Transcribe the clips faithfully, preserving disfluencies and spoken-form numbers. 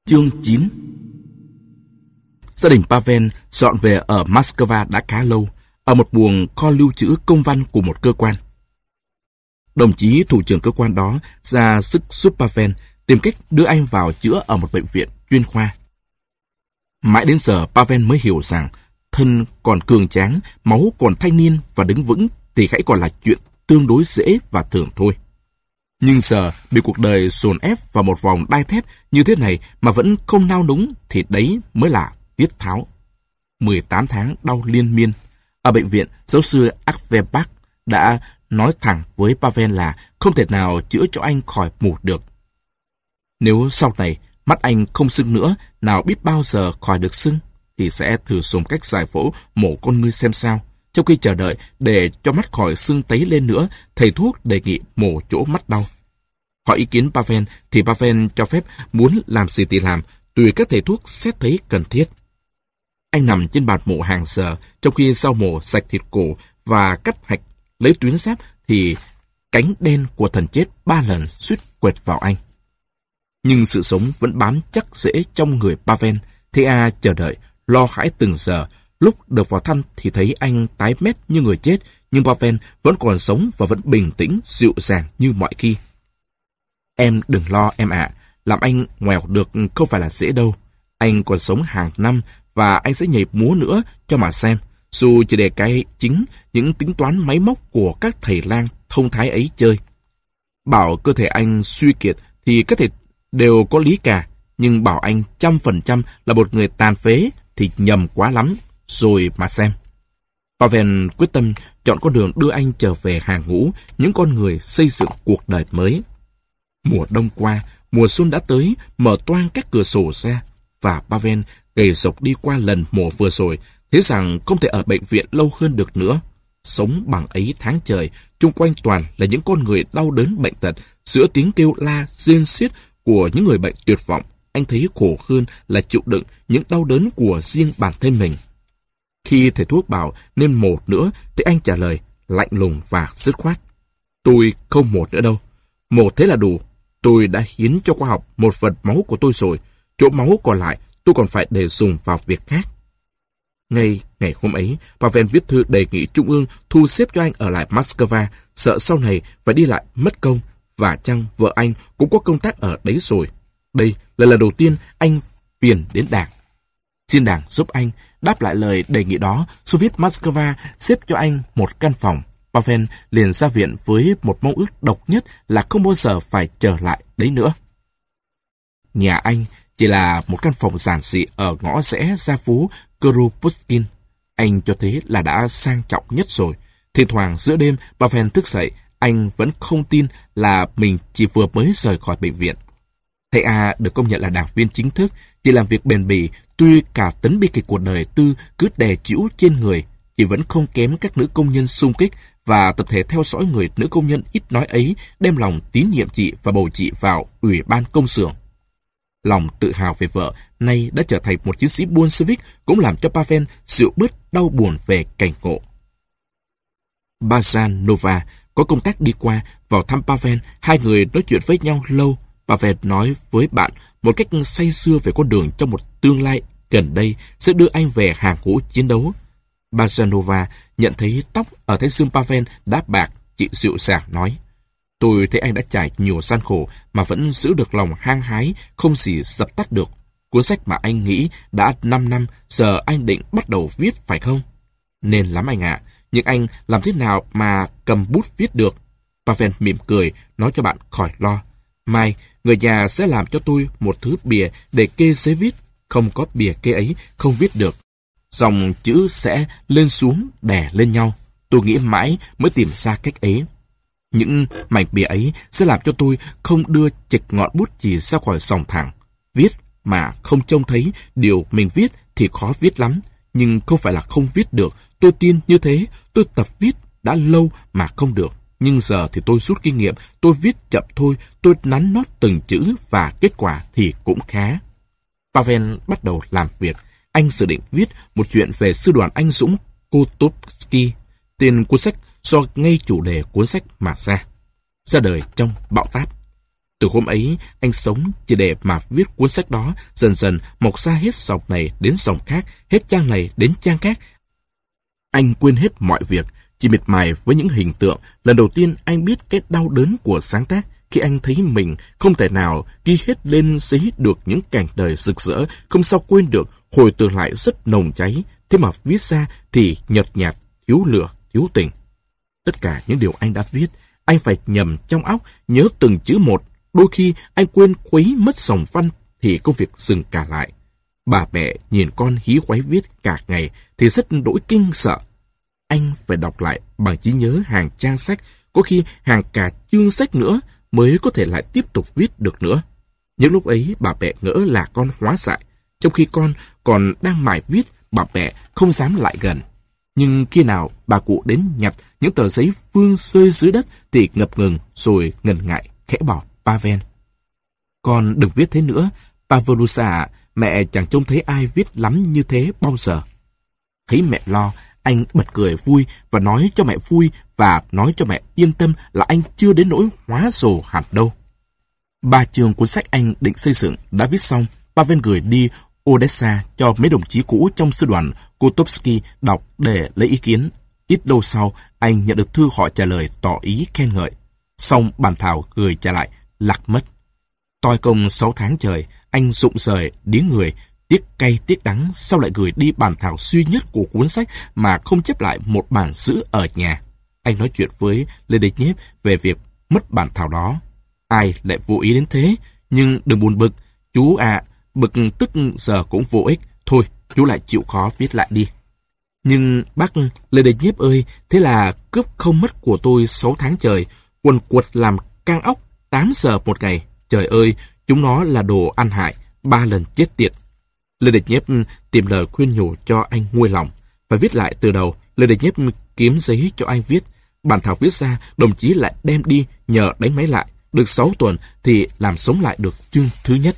Chương chín. Gia đình Pavel dọn về ở Moscow đã khá lâu, ở một buồng kho lưu trữ công văn của một cơ quan. Đồng chí thủ trưởng cơ quan đó ra sức giúp Pavel tìm cách đưa anh vào chữa ở một bệnh viện chuyên khoa. Mãi đến giờ Pavel mới hiểu rằng thân còn cường tráng, máu còn thanh niên và đứng vững thì hãy còn là chuyện tương đối dễ và thường thôi. Nhưng giờ bị cuộc đời dồn ép vào một vòng đai thép như thế này mà vẫn không nao núng thì đấy mới là tiết tháo. mười tám tháng đau liên miên. Ở bệnh viện, giáo sư Akverbach đã nói thẳng với Pavel là không thể nào chữa cho anh khỏi mù được. Nếu sau này mắt anh không sưng nữa, nào biết bao giờ khỏi được sưng, thì sẽ thử dùng cách giải phẫu mổ con ngươi xem sao. Trong khi chờ đợi để cho mắt khỏi sưng tấy lên nữa, thầy thuốc đề nghị mổ chỗ mắt đau. Hỏi ý kiến Pavel thì Pavel cho phép muốn làm gì thì làm, tùy các thầy thuốc xét thấy cần thiết. Anh nằm trên bàn mổ hàng giờ, trong khi sau mổ sạch thịt cổ và cắt hạch lấy tuyến giáp thì cánh đen của thần chết ba lần suýt quệt vào anh. Nhưng sự sống vẫn bám chắc rễ trong người Pavel. Thế A chờ đợi, lo hãi từng giờ. Lúc được vào thăm thì thấy anh tái mét như người chết, nhưng Pavel vẫn còn sống và vẫn bình tĩnh, dịu dàng như mọi khi. Em đừng lo em ạ, làm anh ngoèo được không phải là dễ đâu. Anh còn sống hàng năm và anh sẽ nhảy múa nữa cho mà xem. Dù chỉ để cái chính những tính toán máy móc của các thầy lang thông thái ấy chơi. Bảo cơ thể anh suy kiệt thì các thầy đều có lý cả, nhưng bảo anh trăm phần trăm là một người tàn phế thì nhầm quá lắm, rồi mà xem. Pavel quyết tâm chọn con đường đưa anh trở về hàng ngũ những con người xây dựng cuộc đời mới. Mùa đông qua, mùa xuân đã tới, mở toang các cửa sổ ra, và Pavel gầy rộc đi qua lần mổ vừa rồi, thấy rằng không thể ở bệnh viện lâu hơn được nữa. Sống bằng ấy tháng trời, chung quanh toàn là những con người đau đớn bệnh tật, giữa tiếng kêu la, rên xiết của những người bệnh tuyệt vọng. Anh thấy khổ hơn là chịu đựng những đau đớn của riêng bản thân mình. Khi thầy thuốc bảo nên mổ nữa, thì anh trả lời lạnh lùng và dứt khoát. Tôi không mổ nữa đâu. Mổ thế là đủ. Tôi đã hiến cho khoa học một phần máu của tôi rồi. Chỗ máu còn lại tôi còn phải để dùng vào việc khác. Ngay ngày hôm ấy, Pavel viết thư đề nghị Trung ương thu xếp cho anh ở lại Moscow, sợ sau này phải đi lại mất công, và chăng vợ anh cũng có công tác ở đấy rồi. Đây là lần đầu tiên anh phiền đến Đảng. Xin Đảng giúp anh. Đáp lại lời đề nghị đó, Xô Viết Moscow xếp cho anh một căn phòng. Pavel liền ra viện với một mong ước độc nhất là không bao giờ phải trở lại đấy nữa. Nhà anh chỉ là một căn phòng giản dị ở ngõ rẽ ra phố Kropotkin. Anh cho thế là đã sang trọng nhất rồi. Thỉnh thoảng giữa đêm, Pavel thức dậy, anh vẫn không tin là mình chỉ vừa mới rời khỏi bệnh viện. Thầy A được công nhận là đảng viên chính thức, chỉ làm việc bền bỉ, tuy cả tấn bi kịch của đời tư cứ đè chịu trên người, thì vẫn không kém các nữ công nhân xung kích, và tập thể theo dõi người nữ công nhân ít nói ấy đem lòng tín nhiệm chị và bầu chị vào ủy ban công xưởng. Lòng tự hào về vợ, nay đã trở thành một chiến sĩ Bolshevik, cũng làm cho Pavel dịu bớt đau buồn về cảnh ngộ. Bazanova có công tác đi qua, vào thăm Pavel, hai người nói chuyện với nhau lâu. Pavel nói với bạn một cách say sưa về con đường trong một tương lai gần đây sẽ đưa anh về hàng ngũ chiến đấu. Bazanova nhận thấy tóc ở thái dương Pavel đã bạc, chị dịu dàng nói: Tôi thấy anh đã trải nhiều gian khổ mà vẫn giữ được lòng hăng hái, không gì dập tắt được. Cuốn sách mà anh nghĩ đã năm năm, giờ anh định bắt đầu viết phải không? Nên lắm anh ạ, nhưng anh làm thế nào mà cầm bút viết được? Pavel mỉm cười, nói cho bạn khỏi lo. Mai, người nhà sẽ làm cho tôi một thứ bìa để kê giấy viết. Không có bìa kê ấy, không viết được. Dòng chữ sẽ lên xuống, đè lên nhau. Tôi nghĩ mãi mới tìm ra cách ấy. Những mảnh bìa ấy sẽ làm cho tôi không đưa chệch ngọn bút chì ra khỏi dòng thẳng. Viết mà không trông thấy điều mình viết thì khó viết lắm. Nhưng không phải là không viết được. Tôi tin như thế. Tôi tập viết đã lâu mà không được. Nhưng giờ thì tôi rút kinh nghiệm. Tôi viết chậm thôi. Tôi nắn nót từng chữ và kết quả thì cũng khá. Pavel bắt đầu làm việc. Anh dự định viết một chuyện về sư đoàn anh dũng Kotovsky. Tên cuốn sách do ngay chủ đề cuốn sách mà ra. Ra đời trong bão táp. Từ hôm ấy, anh sống chỉ để mà viết cuốn sách đó, dần dần mọc ra hết dòng này đến dòng khác, hết trang này đến trang khác. Anh quên hết mọi việc, chỉ miệt mài với những hình tượng. Lần đầu tiên anh biết cái đau đớn của sáng tác khi anh thấy mình không thể nào ghi hết lên giấy được những cảnh đời rực rỡ, không sao quên được, hồi tưởng lại rất nồng cháy, thế mà viết ra thì nhợt nhạt, thiếu lửa, thiếu tình. Tất cả những điều anh đã viết, anh phải nhầm trong óc, nhớ từng chữ một. Đôi khi anh quên khuấy mất dòng văn thì công việc dừng cả lại. Bà mẹ nhìn con hí khoái viết cả ngày thì rất đỗi kinh sợ. Anh phải đọc lại bằng trí nhớ hàng trang sách, có khi hàng cả chương sách nữa mới có thể lại tiếp tục viết được nữa. Những lúc ấy bà mẹ ngỡ là con hóa dại, trong khi con còn đang mải viết, bà mẹ không dám lại gần. Nhưng khi nào bà cụ đến nhặt những tờ giấy vương rơi dưới đất thì ngập ngừng rồi ngần ngại khẽ bảo Pavel: "Con đừng viết thế nữa, Pavlusa, mẹ chẳng trông thấy ai viết lắm như thế bao giờ." Thấy mẹ lo, anh bật cười vui và nói cho mẹ vui và nói cho mẹ yên tâm là anh chưa đến nỗi hóa rồ hẳn đâu. Ba chương cuốn sách anh định xây dựng đã viết xong, Pavel gửi đi Odessa cho mấy đồng chí cũ trong sư đoàn Kotovsky đọc để lấy ý kiến. Ít lâu sau, anh nhận được thư họ trả lời tỏ ý khen ngợi. Xong bản thảo gửi trả lại lạc mất. Toi công sáu tháng trời, anh rụng rời điếng người, tiếc cay tiếc đắng, sau lại gửi đi bản thảo duy nhất của cuốn sách mà không chép lại một bản giữ ở nhà. Anh nói chuyện với Ledeñev về việc mất bản thảo đó. Ai lại vô ý đến thế? Nhưng đừng buồn bực, chú ạ, à, bực tức giờ cũng vô ích. Thôi, chú lại chịu khó viết lại đi. Nhưng bác Ledeñev ơi, thế là cướp không mất của tôi sáu tháng trời, quần quật làm cang óc tám giờ một ngày. Trời ơi, chúng nó là đồ ăn hại, ba lần chết tiệt. Ledeñev tìm lời khuyên nhủ cho anh nguôi lòng. Phải viết lại từ đầu, Ledeñev kiếm giấy cho anh viết. Bản thảo viết ra, đồng chí lại đem đi nhờ đánh máy lại. Được sáu tuần thì làm sống lại được chương thứ nhất.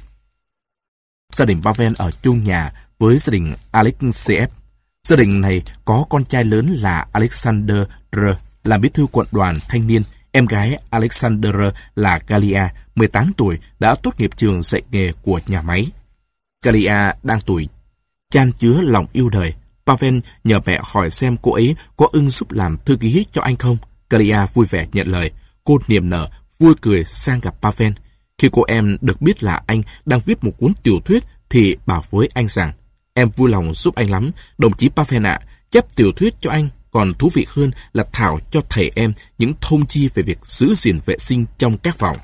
Gia đình Pavel ở chung nhà với gia đình Alexeyev. Gia đình này có con trai lớn là Alexander R, làm bí thư quận đoàn thanh niên. Em gái Alexander là Galia, mười tám tuổi, đã tốt nghiệp trường dạy nghề của nhà máy. Galia đang tuổi chan chứa lòng yêu đời. Pavel nhờ mẹ hỏi xem cô ấy có ưng giúp làm thư ký cho anh không. Galia vui vẻ nhận lời. Cô niềm nở, vui cười sang gặp Pavel. Khi cô em được biết là anh đang viết một cuốn tiểu thuyết thì bảo với anh rằng: "Em vui lòng giúp anh lắm, đồng chí Pavel ạ, chép tiểu thuyết cho anh còn thú vị hơn là thảo cho thầy em những thông chi về việc giữ gìn vệ sinh trong các phòng."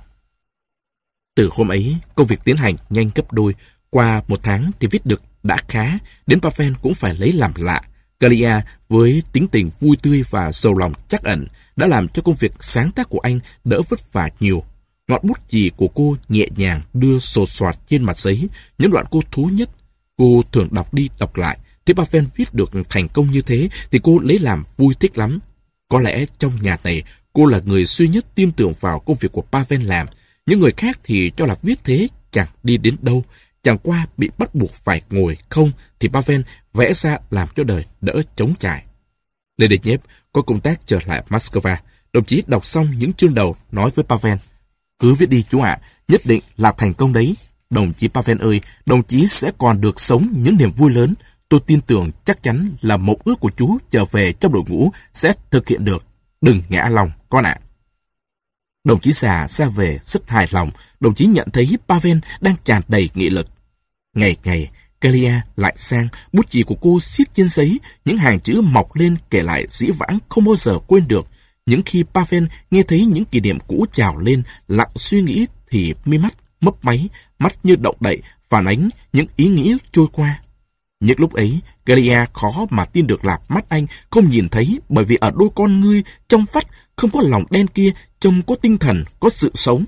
Từ hôm ấy, công việc tiến hành nhanh gấp đôi. Qua một tháng thì viết được đã khá, đến Pavel cũng phải lấy làm lạ. Galia với tính tình vui tươi và giàu lòng trắc ẩn đã làm cho công việc sáng tác của anh đỡ vất vả nhiều. Ngọn bút chì của cô nhẹ nhàng đưa sột soạt trên mặt giấy, những đoạn cô thú nhất. Cô thường đọc đi đọc lại, thấy Pavel viết được thành công như thế thì cô lấy làm vui thích lắm. Có lẽ trong nhà này, cô là người duy nhất tin tưởng vào công việc của Pavel làm. Những người khác thì cho là viết thế chẳng đi đến đâu, chẳng qua bị bắt buộc phải ngồi không thì Pavel vẽ ra làm cho đời đỡ trống trải. Ledeñev có công tác trở lại Moscow. Đồng chí đọc xong những chương đầu nói với Pavel: "Cứ viết đi chú ạ, nhất định là thành công đấy. Đồng chí Pavel ơi, đồng chí sẽ còn được sống những niềm vui lớn. Tôi tin tưởng chắc chắn là mộng ước của chú trở về trong đội ngũ sẽ thực hiện được. Đừng ngã lòng, con ạ." Đồng chí già ra về rất hài lòng. Đồng chí nhận thấy Pavel đang tràn đầy nghị lực. Ngày ngày, Galia lại sang, bút chì của cô xiết trên giấy, những hàng chữ mọc lên kể lại dĩ vãng không bao giờ quên được. Những khi Pavel nghe thấy những kỷ niệm cũ trào lên, lặng suy nghĩ thì mi mắt mấp máy, mắt như động đậy, phản ánh những ý nghĩ trôi qua. Những lúc ấy, Galia khó mà tin được là mắt anh không nhìn thấy, bởi vì ở đôi con ngươi trong vắt không có lòng đen kia, trông có tinh thần, có sự sống.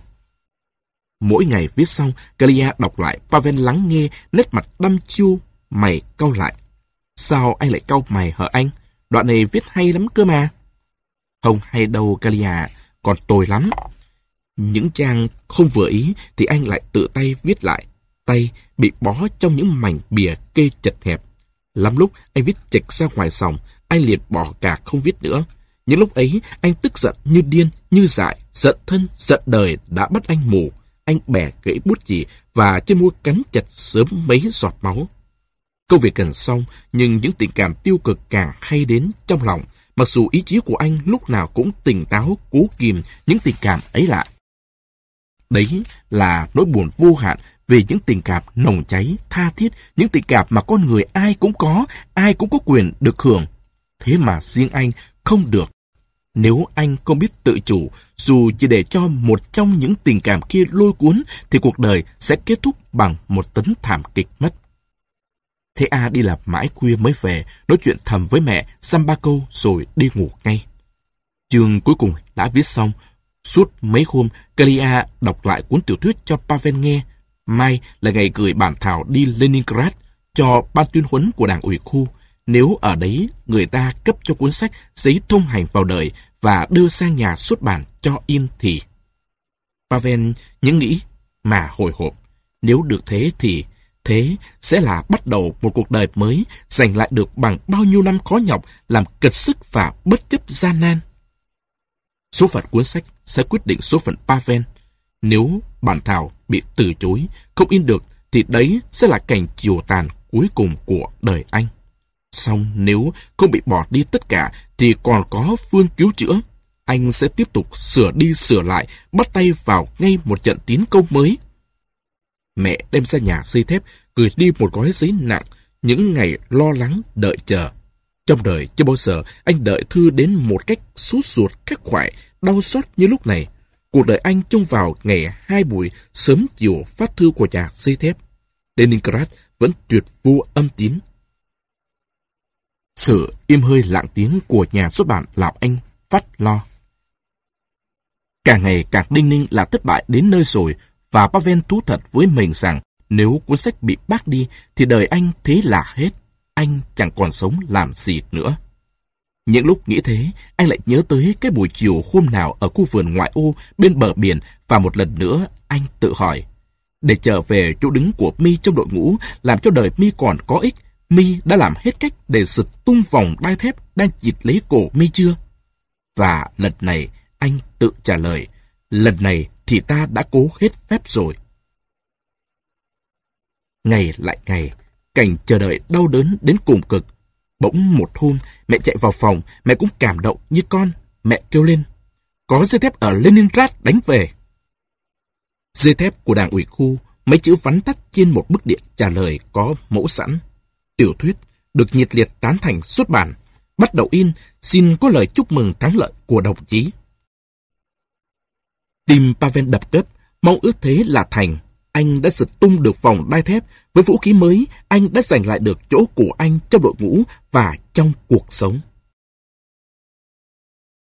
Mỗi ngày viết xong, Galia đọc lại, Pavel lắng nghe, nét mặt đăm chiêu, mày cau lại. "Sao anh lại cau mày hả anh? Đoạn này viết hay lắm cơ mà." "Không hay đâu Galia, còn tồi lắm." Những trang không vừa ý thì anh lại tự tay viết lại. Tay bị bó trong những mảnh bìa kê chật hẹp. Lắm lúc anh viết chệch ra ngoài sòng, anh liền bỏ cả không viết nữa. Những lúc ấy anh tức giận như điên, như dại, giận thân, giận đời đã bắt anh mù. anh bẻ gãy bút chì và trên môi cắn chặt sớm mấy giọt máu. Công việc gần xong, nhưng những tình cảm tiêu cực càng hay đến trong lòng, mặc dù ý chí của anh lúc nào cũng tỉnh táo cố kìm những tình cảm ấy lại. Đấy là nỗi buồn vô hạn về những tình cảm nồng cháy, tha thiết, những tình cảm mà con người ai cũng có, ai cũng có quyền được hưởng. Thế mà riêng anh không được. Nếu anh không biết tự chủ, dù chỉ để cho một trong những tình cảm kia lôi cuốn, thì cuộc đời sẽ kết thúc bằng một tấn thảm kịch mất. Thế A đi làm mãi khuya mới về, nói chuyện thầm với mẹ, xăm ba câu rồi đi ngủ ngay. Chương cuối cùng đã viết xong. Suốt mấy hôm, Kalia đọc lại cuốn tiểu thuyết cho Pavel nghe. Mai là ngày gửi bản thảo đi Leningrad cho ban tuyên huấn của đảng ủy khu. Nếu ở đấy người ta cấp cho cuốn sách giấy thông hành vào đời và đưa sang nhà xuất bản cho in thì... Pavel những nghĩ mà hồi hộp. Nếu được thế thì thế sẽ là bắt đầu một cuộc đời mới, giành lại được bằng bao nhiêu năm khó nhọc, làm cật sức và bất chấp gian nan. Số phận cuốn sách sẽ quyết định số phận Pavel. Nếu bản thảo bị từ chối, không in được, thì đấy sẽ là cảnh chiều tàn cuối cùng của đời anh. Xong nếu không bị bỏ đi tất cả, thì còn có phương cứu chữa. Anh sẽ tiếp tục sửa đi sửa lại, bắt tay vào ngay một trận tiến công mới. Mẹ đem ra nhà xây thép, gửi đi một gói giấy nặng, những ngày lo lắng đợi chờ. Trong đời chưa bao giờ anh đợi thư đến một cách sốt ruột khắc khoải, đau xót như lúc này. Cuộc đời anh trông vào ngày hai buổi sớm chiều phát thư của nhà xây thép. Leningrad vẫn tuyệt vô âm tín. Sự im hơi lặng tiếng của nhà xuất bản làm anh phát lo. Càng ngày càng đinh ninh là thất bại đến nơi rồi, và Pavel thú thật với mình rằng nếu cuốn sách bị bác đi thì đời anh thế là hết. Anh chẳng còn sống làm gì nữa. Những lúc nghĩ thế, anh lại nhớ tới cái buổi chiều hôm nào ở khu vườn ngoại ô bên bờ biển, và một lần nữa anh tự hỏi, để trở về chỗ đứng của Mi trong đội ngũ, làm cho đời Mi còn có ích, Mi đã làm hết cách để giật tung vòng đai thép đang chịt lấy cổ Mi chưa? Và lần này anh tự trả lời, lần này thì ta đã cố hết phép rồi. Ngày lại ngày, cảnh chờ đợi đau đớn đến cùng cực. Bỗng một hôm, mẹ chạy vào phòng, mẹ cũng cảm động như con. Mẹ kêu lên, có dây thép ở Leningrad đánh về. Dây thép của đảng ủy khu, mấy chữ vắn tắt trên một bức điện trả lời có mẫu sẵn. Tiểu thuyết được nhiệt liệt tán thành xuất bản. Bắt đầu in, xin có lời chúc mừng thắng lợi của đồng chí. Tim Pavel đập gấp, mong ước thế là thành. Anh đã giật tung được vòng đai thép. Với vũ khí mới, anh đã giành lại được chỗ của anh trong đội ngũ và trong cuộc sống.